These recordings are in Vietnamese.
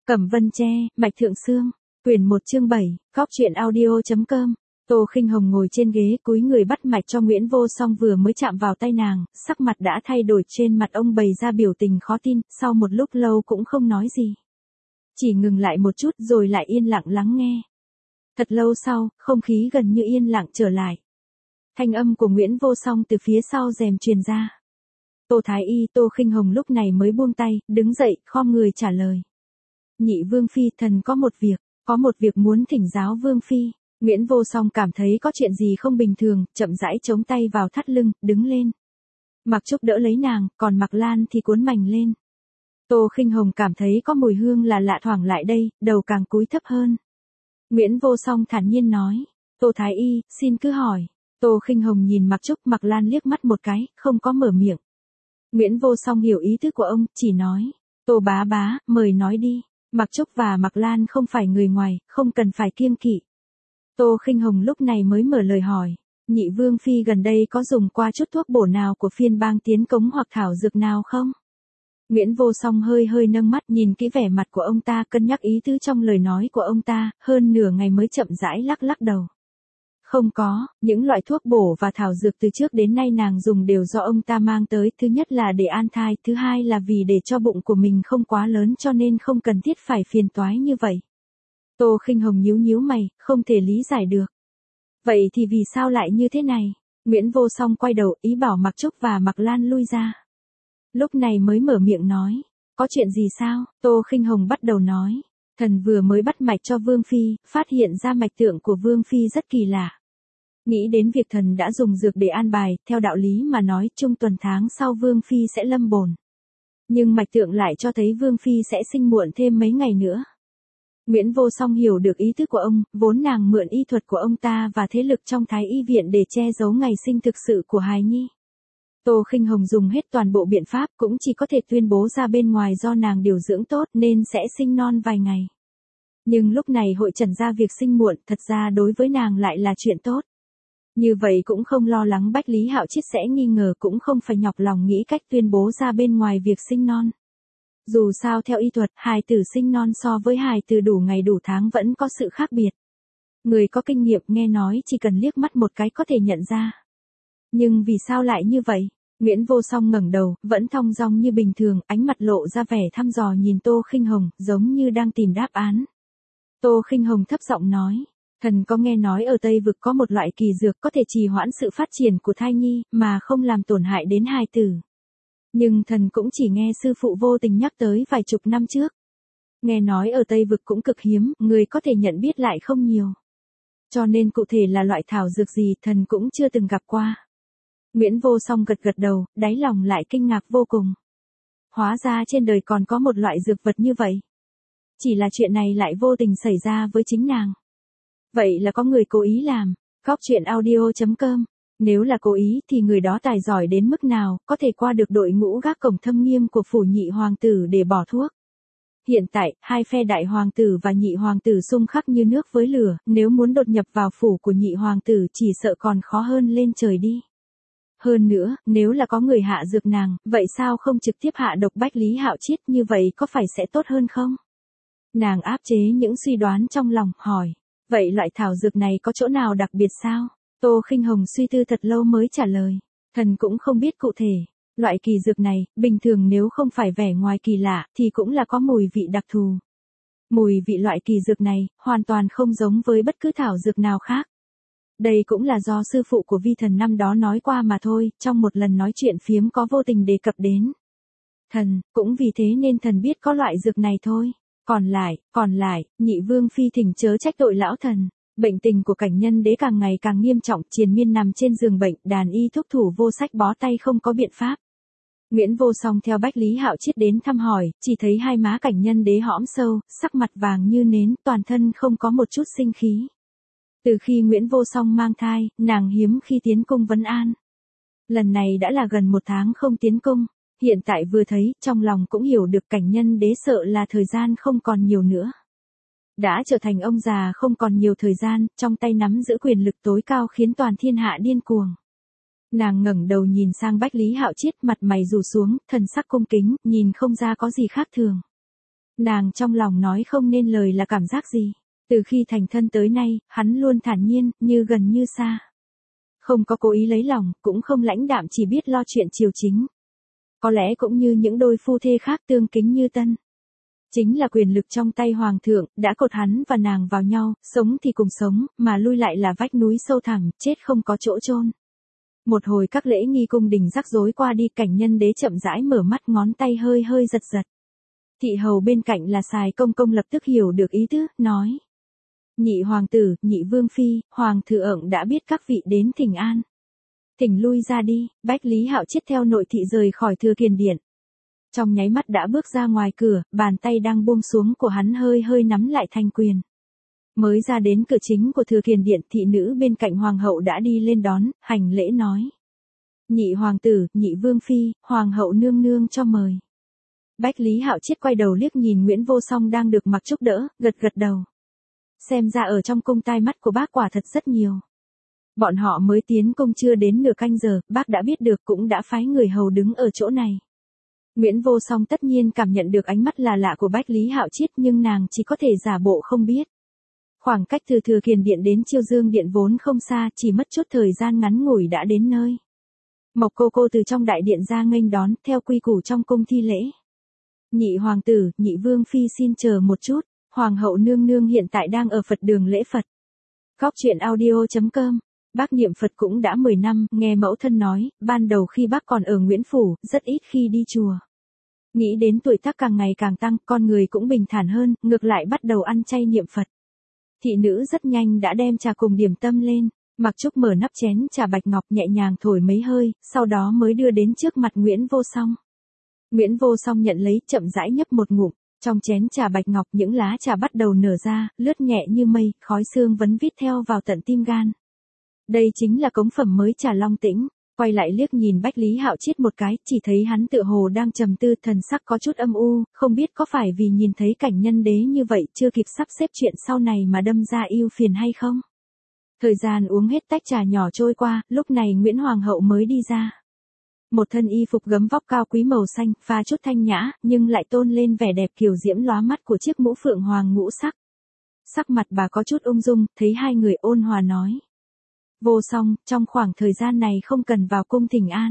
Cẩm Vân Tre, Mạch Thượng Sương, quyển 1 chương 7, Góc truyện audio.com. Tô Khinh Hồng ngồi trên ghế cúi người bắt mạch cho Nguyễn Vô Song, vừa mới chạm vào tay nàng, sắc mặt đã thay đổi, trên mặt ông bày ra biểu tình khó tin, sau một lúc lâu cũng không nói gì. Chỉ ngừng lại một chút rồi lại yên lặng lắng nghe. Thật lâu sau, không khí gần như yên lặng trở lại. Thanh âm của Nguyễn Vô Song từ phía sau rèm truyền ra. Tô Thái Y. Tô Khinh Hồng lúc này mới buông tay, đứng dậy, khom người trả lời. Nhị Vương Phi, thần có một việc muốn thỉnh giáo Vương Phi. Nguyễn Vô Song cảm thấy có chuyện gì không bình thường, chậm rãi chống tay vào thắt lưng, đứng lên. Mặc Trúc đỡ lấy nàng, còn Mạc Lan thì cuốn mành lên. Tô Khinh Hồng cảm thấy có mùi hương là lạ thoảng lại đây, đầu càng cúi thấp hơn. Nguyễn Vô Song thản nhiên nói, Tô Thái Y, xin cứ hỏi. Tô Khinh Hồng nhìn Mạc Trúc, Mạc Lan liếc mắt một cái, không có mở miệng. Nguyễn Vô Song hiểu ý tứ của ông, chỉ nói, Tô bá bá, mời nói đi. Mạc Trúc và Mạc Lan không phải người ngoài, không cần phải kiêng kỵ. Tô Khinh Hồng lúc này mới mở lời hỏi, Nhị Vương Phi gần đây có dùng qua chút thuốc bổ nào của phiên bang tiến cống hoặc thảo dược nào không? Nguyễn Vô Song hơi nâng mắt nhìn kỹ vẻ mặt của ông ta, cân nhắc ý tứ trong lời nói của ông ta, hơn nửa ngày mới chậm rãi lắc đầu. Không có, những loại thuốc bổ và thảo dược từ trước đến nay nàng dùng đều do ông ta mang tới, thứ nhất là để an thai, thứ hai là vì để cho bụng của mình không quá lớn cho nên không cần thiết phải phiền toái như vậy. Tô Khinh Hồng nhíu mày, không thể lý giải được. Vậy thì vì sao lại như thế này? Nguyễn Vô Song quay đầu, ý bảo Mạc Trúc và Mạc Lan lui ra. Lúc này mới mở miệng nói, có chuyện gì sao? Tô Khinh Hồng bắt đầu nói, thần vừa mới bắt mạch cho Vương Phi, phát hiện ra mạch tượng của Vương Phi rất kỳ lạ. Nghĩ đến việc thần đã dùng dược để an bài, theo đạo lý mà nói trung tuần tháng sau Vương Phi sẽ lâm bồn. Nhưng mạch tượng lại cho thấy Vương Phi sẽ sinh muộn thêm mấy ngày nữa. Nguyễn Vô Song hiểu được ý tứ của ông, vốn nàng mượn y thuật của ông ta và thế lực trong Thái Y viện để che giấu ngày sinh thực sự của hài nhi. Tô Khinh Hồng dùng hết toàn bộ biện pháp cũng chỉ có thể tuyên bố ra bên ngoài do nàng điều dưỡng tốt nên sẽ sinh non vài ngày. Nhưng lúc này hội trần ra việc sinh muộn, thật ra đối với nàng lại là chuyện tốt. Như vậy cũng không lo lắng Bách Lý Hạo Chiết sẽ nghi ngờ, cũng không phải nhọc lòng nghĩ cách tuyên bố ra bên ngoài việc sinh non. Dù sao theo y thuật, hài tử sinh non so với hài tử đủ ngày đủ tháng vẫn có sự khác biệt. Người có kinh nghiệm nghe nói chỉ cần liếc mắt một cái có thể nhận ra. Nhưng vì sao lại như vậy? Nguyễn Vô Song ngẩng đầu, vẫn thong dong như bình thường, ánh mặt lộ ra vẻ thăm dò nhìn Tô Khinh Hồng, giống như đang tìm đáp án. Tô Khinh Hồng thấp giọng nói, thần có nghe nói ở Tây Vực có một loại kỳ dược có thể trì hoãn sự phát triển của thai nhi, mà không làm tổn hại đến hài tử. Nhưng thần cũng chỉ nghe sư phụ vô tình nhắc tới vài chục năm trước. Nghe nói ở Tây Vực cũng cực hiếm, người có thể nhận biết lại không nhiều. Cho nên cụ thể là loại thảo dược gì thần cũng chưa từng gặp qua. Nguyễn Vô Song gật đầu, đáy lòng lại kinh ngạc vô cùng. Hóa ra trên đời còn có một loại dược vật như vậy. Chỉ là chuyện này lại vô tình xảy ra với chính nàng. Vậy là có người cố ý làm. Góc truyện audio.com. Nếu là cố ý thì người đó tài giỏi đến mức nào, có thể qua được đội ngũ gác cổng thâm nghiêm của phủ nhị hoàng tử để bỏ thuốc. Hiện tại, hai phe đại hoàng tử và nhị hoàng tử xung khắc như nước với lửa, nếu muốn đột nhập vào phủ của nhị hoàng tử chỉ sợ còn khó hơn lên trời đi. Hơn nữa, nếu là có người hạ dược nàng, vậy sao không trực tiếp hạ độc Bách Lý Hạo Chiết, như vậy có phải sẽ tốt hơn không? Nàng áp chế những suy đoán trong lòng, hỏi, vậy loại thảo dược này có chỗ nào đặc biệt sao? Tô Khinh Hồng suy tư thật lâu mới trả lời, thần cũng không biết cụ thể. Loại kỳ dược này, bình thường nếu không phải vẻ ngoài kỳ lạ, thì cũng là có mùi vị đặc thù. Mùi vị loại kỳ dược này, hoàn toàn không giống với bất cứ thảo dược nào khác. Đây cũng là do sư phụ của Vi Thần năm đó nói qua mà thôi, trong một lần nói chuyện phiếm có vô tình đề cập đến. Thần, cũng vì thế nên thần biết có loại dược này thôi. Còn lại, Nhị Vương Phi thỉnh chớ trách tội lão thần. Bệnh tình của Cảnh Nhân Đế càng ngày càng nghiêm trọng, triền miên nằm trên giường bệnh, đàn y thuốc thủ vô sách bó tay không có biện pháp. Nguyễn Vô Song theo Bách Lý Hạo Chiết đến thăm hỏi, chỉ thấy hai má Cảnh Nhân Đế hõm sâu, sắc mặt vàng như nến, toàn thân không có một chút sinh khí. Từ khi Nguyễn Vô Song mang thai, nàng hiếm khi tiến cung vấn an. Lần này đã là gần 1 tháng không tiến cung, hiện tại vừa thấy, trong lòng cũng hiểu được Cảnh Nhân Đế sợ là thời gian không còn nhiều nữa. Đã trở thành ông già không còn nhiều thời gian, trong tay nắm giữ quyền lực tối cao khiến toàn thiên hạ điên cuồng. Nàng ngẩng đầu nhìn sang Bách Lý Hạo Chiết, mặt mày rủ xuống, thần sắc cung kính, nhìn không ra có gì khác thường. Nàng trong lòng nói không nên lời là cảm giác gì. Từ khi thành thân tới nay, hắn luôn thản nhiên, như gần như xa. Không có cố ý lấy lòng, cũng không lãnh đạm, chỉ biết lo chuyện triều chính. Có lẽ cũng như những đôi phu thê khác tương kính như tân. Chính là quyền lực trong tay hoàng thượng, đã cột hắn và nàng vào nhau, sống thì cùng sống, mà lui lại là vách núi sâu thẳm, chết không có chỗ chôn. Một hồi các lễ nghi cung đình rắc rối qua đi, cảnh nhân đế chậm rãi mở mắt, ngón tay hơi hơi giật giật. Thị hầu bên cạnh là Sài Công Công lập tức hiểu được ý tứ, nói. Nhị hoàng tử, nhị vương phi, hoàng thượng đã biết các vị đến thỉnh an. Thỉnh lui ra đi. Bách Lý Hạo Chiết theo nội thị rời khỏi Thừa Kiền Điện. Trong nháy mắt đã bước ra ngoài cửa, bàn tay đang buông xuống của hắn hơi hơi nắm lại thành quyền. Mới ra đến cửa chính của Thừa Kiền Điện, thị nữ bên cạnh hoàng hậu đã đi lên đón, hành lễ nói. Nhị hoàng tử, nhị vương phi, hoàng hậu nương nương cho mời. Bách Lý Hạo Chiết quay đầu liếc nhìn Nguyễn Vô Song đang được mặc trúc đỡ, gật gật đầu. Xem ra ở trong cung tai mắt của bác quả thật rất nhiều. Bọn họ mới tiến cung chưa đến nửa canh giờ, bác đã biết được, cũng đã phái người hầu đứng ở chỗ này. Nguyễn Vô Song tất nhiên cảm nhận được ánh mắt là lạ của Bách Lý Hạo Chiết, nhưng nàng chỉ có thể giả bộ không biết. Khoảng cách từ Thừa Kiền Điện đến Chiêu Dương Điện vốn không xa, chỉ mất chút thời gian ngắn ngủi đã đến nơi. Mộc cô từ trong đại điện ra nghênh đón, theo quy củ trong cung thi lễ. Nhị hoàng tử, nhị vương phi xin chờ một chút, hoàng hậu nương nương hiện tại đang ở Phật đường lễ Phật. Góc truyện audio.com. Bác niệm Phật cũng đã 10 năm, nghe mẫu thân nói, ban đầu khi bác còn ở Nguyễn Phủ, rất ít khi đi chùa. Nghĩ đến tuổi tác càng ngày càng tăng, con người cũng bình thản hơn, ngược lại bắt đầu ăn chay niệm Phật. Thị nữ rất nhanh đã đem trà cùng điểm tâm lên, Mặc Trúc mở nắp chén trà bạch ngọc nhẹ nhàng thổi mấy hơi, sau đó mới đưa đến trước mặt Nguyễn Vô Song. Nguyễn Vô Song nhận lấy, chậm rãi nhấp một ngụm, trong chén trà bạch ngọc những lá trà bắt đầu nở ra, lướt nhẹ như mây, khói sương vấn vít theo vào tận tim gan. Đây chính là cống phẩm mới trà Long Tĩnh. Quay lại liếc nhìn Bách Lý Hạo Chiết một cái, chỉ thấy hắn tựa hồ đang trầm tư, thần sắc có chút âm u, không biết có phải vì nhìn thấy cảnh nhân đế như vậy chưa kịp sắp xếp chuyện sau này mà đâm ra ưu phiền hay không. Thời gian uống hết tách trà nhỏ trôi qua, lúc này Nguyễn Hoàng hậu mới đi ra. Một thân y phục gấm vóc cao quý màu xanh, pha chút thanh nhã, nhưng lại tôn lên vẻ đẹp kiều diễm lóa mắt của chiếc mũ phượng hoàng ngũ sắc. Sắc mặt bà có chút ung dung, thấy hai người ôn hòa nói. Vô Song, trong khoảng thời gian này không cần vào cung thỉnh an.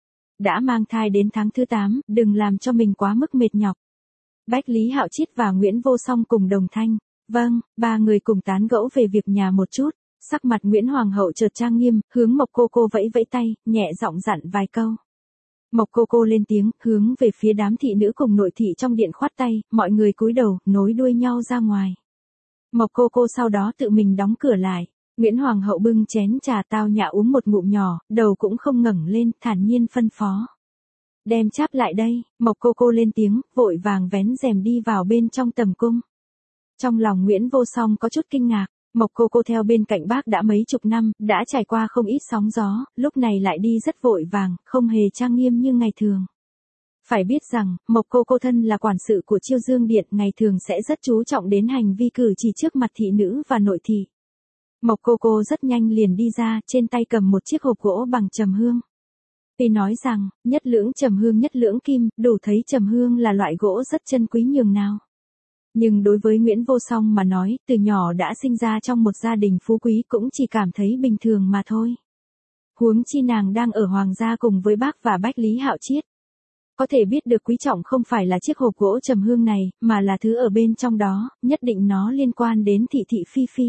Đã mang thai đến tháng thứ 8, đừng làm cho mình quá mức mệt nhọc. Bách Lý Hạo Chiết và Nguyễn Vô Song cùng đồng thanh. Vâng, ba người cùng tán gẫu về việc nhà một chút. Sắc mặt Nguyễn Hoàng hậu chợt trang nghiêm, hướng Mộc cô vẫy vẫy tay, nhẹ giọng dặn vài câu. Mộc cô lên tiếng, hướng về phía đám thị nữ cùng nội thị trong điện khoát tay, mọi người cúi đầu, nối đuôi nhau ra ngoài. Mộc cô sau đó tự mình đóng cửa lại. Nguyễn Hoàng hậu bưng chén trà tao nhã uống một ngụm nhỏ, đầu cũng không ngẩng lên, thản nhiên phân phó. Đem cháp lại đây. Mộc cô lên tiếng, vội vàng vén rèm đi vào bên trong tầm cung. Trong lòng Nguyễn Vô Song có chút kinh ngạc. Mộc cô theo bên cạnh bác đã mấy chục năm, đã trải qua không ít sóng gió, lúc này lại đi rất vội vàng, không hề trang nghiêm như ngày thường. Phải biết rằng, Mộc cô thân là quản sự của Chiêu Dương Điện, ngày thường sẽ rất chú trọng đến hành vi cử chỉ trước mặt thị nữ và nội thị. Mộc cô rất nhanh liền đi ra, trên tay cầm một chiếc hộp gỗ bằng trầm hương. Tuy nói rằng, nhất lưỡng trầm hương nhất lưỡng kim, đủ thấy trầm hương là loại gỗ rất chân quý nhường nào. Nhưng đối với Nguyễn Vô Song mà nói, từ nhỏ đã sinh ra trong một gia đình phú quý cũng chỉ cảm thấy bình thường mà thôi. Huống chi nàng đang ở hoàng gia cùng với bác và Bách Lý Hạo Chiết. Có thể biết được quý trọng không phải là chiếc hộp gỗ trầm hương này, mà là thứ ở bên trong đó, nhất định nó liên quan đến thị thị phi phi.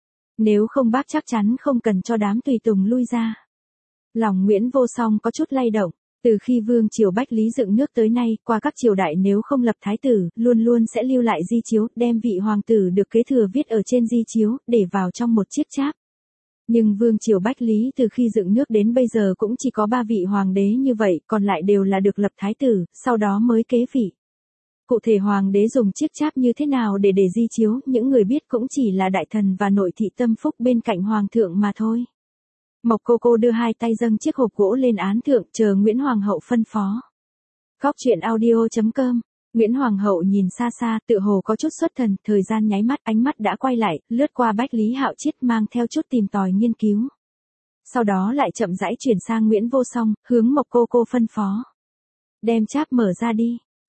Nếu không bác chắc chắn không cần cho đám tùy tùng lui ra. Lòng Nguyễn Vô Song có chút lay động. Từ khi vương triều Bách Lý dựng nước tới nay, qua các triều đại nếu không lập thái tử, luôn luôn sẽ lưu lại di chiếu, đem vị hoàng tử được kế thừa viết ở trên di chiếu, để vào trong một chiếc cháp. Nhưng vương triều Bách Lý từ khi dựng nước đến bây giờ cũng chỉ có 3 vị hoàng đế như vậy, còn lại đều là được lập thái tử, sau đó mới kế vị. Cụ thể hoàng đế dùng chiếc cháp như thế nào để di chiếu, những người biết cũng chỉ là đại thần và nội thị tâm phúc bên cạnh hoàng thượng mà thôi. Mộc cô đưa hai tay dâng chiếc hộp gỗ lên án thượng, chờ Nguyễn Hoàng hậu phân phó. Góc truyện audio.com. Nguyễn Hoàng hậu nhìn xa xa, tựa hồ có chút xuất thần, thời gian nháy mắt, ánh mắt đã quay lại, lướt qua Bách Lý Hạo Chiết mang theo chút tìm tòi nghiên cứu. Sau đó lại chậm rãi chuyển sang Nguyễn Vô Song, hướng Mộc cô phân phó. Đem cháp mở ra đi.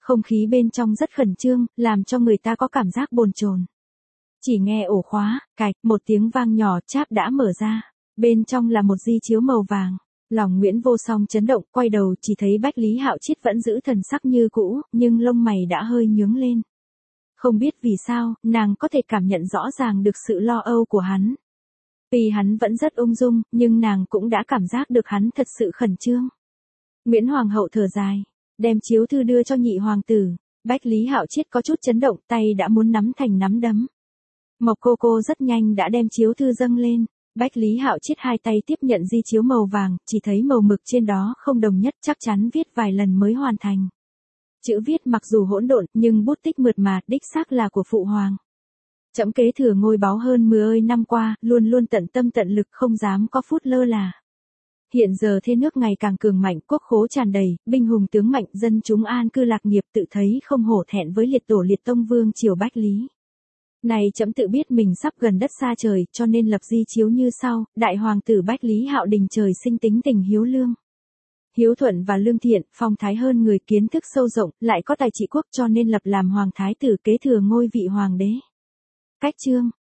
Không khí bên trong rất khẩn trương, làm cho người ta có cảm giác bồn chồn. Chỉ nghe ổ khóa, cạch, một tiếng vang nhỏ cháp đã mở ra. Bên trong là một di chiếu màu vàng. Lòng Nguyễn Vô Song chấn động, quay đầu chỉ thấy Bách Lý Hạo Chiết vẫn giữ thần sắc như cũ, nhưng lông mày đã hơi nhướng lên. Không biết vì sao, nàng có thể cảm nhận rõ ràng được sự lo âu của hắn. Vì hắn vẫn rất ung dung, nhưng nàng cũng đã cảm giác được hắn thật sự khẩn trương. Nguyễn Hoàng hậu thở dài, đem chiếu thư đưa cho nhị hoàng tử. Bách Lý Hạo Chiết có chút chấn động, tay đã muốn nắm thành nắm đấm. Mộc cô rất nhanh đã đem chiếu thư dâng lên. Bách Lý Hạo Chiết hai tay tiếp nhận di chiếu màu vàng, chỉ thấy màu mực trên đó không đồng nhất, chắc chắn viết vài lần mới hoàn thành. Chữ viết mặc dù hỗn độn, nhưng bút tích mượt mà, đích xác là của phụ hoàng. Trẫm kế thừa ngôi báu hơn 10 năm qua, luôn luôn tận tâm tận lực, không dám có phút lơ là. Hiện giờ thế nước ngày càng cường mạnh, quốc khố tràn đầy, binh hùng tướng mạnh, dân chúng an cư lạc nghiệp, tự thấy không hổ thẹn với liệt tổ liệt tông vương triều Bách Lý. Này trẫm tự biết mình sắp gần đất xa trời, cho nên lập di chiếu như sau: đại hoàng tử Bách Lý Hạo Đình trời sinh tính tình hiếu lương, hiếu thuận và lương thiện, phong thái hơn người, kiến thức sâu rộng, lại có tài trị quốc, cho nên lập làm hoàng thái tử kế thừa ngôi vị hoàng đế. Cách chương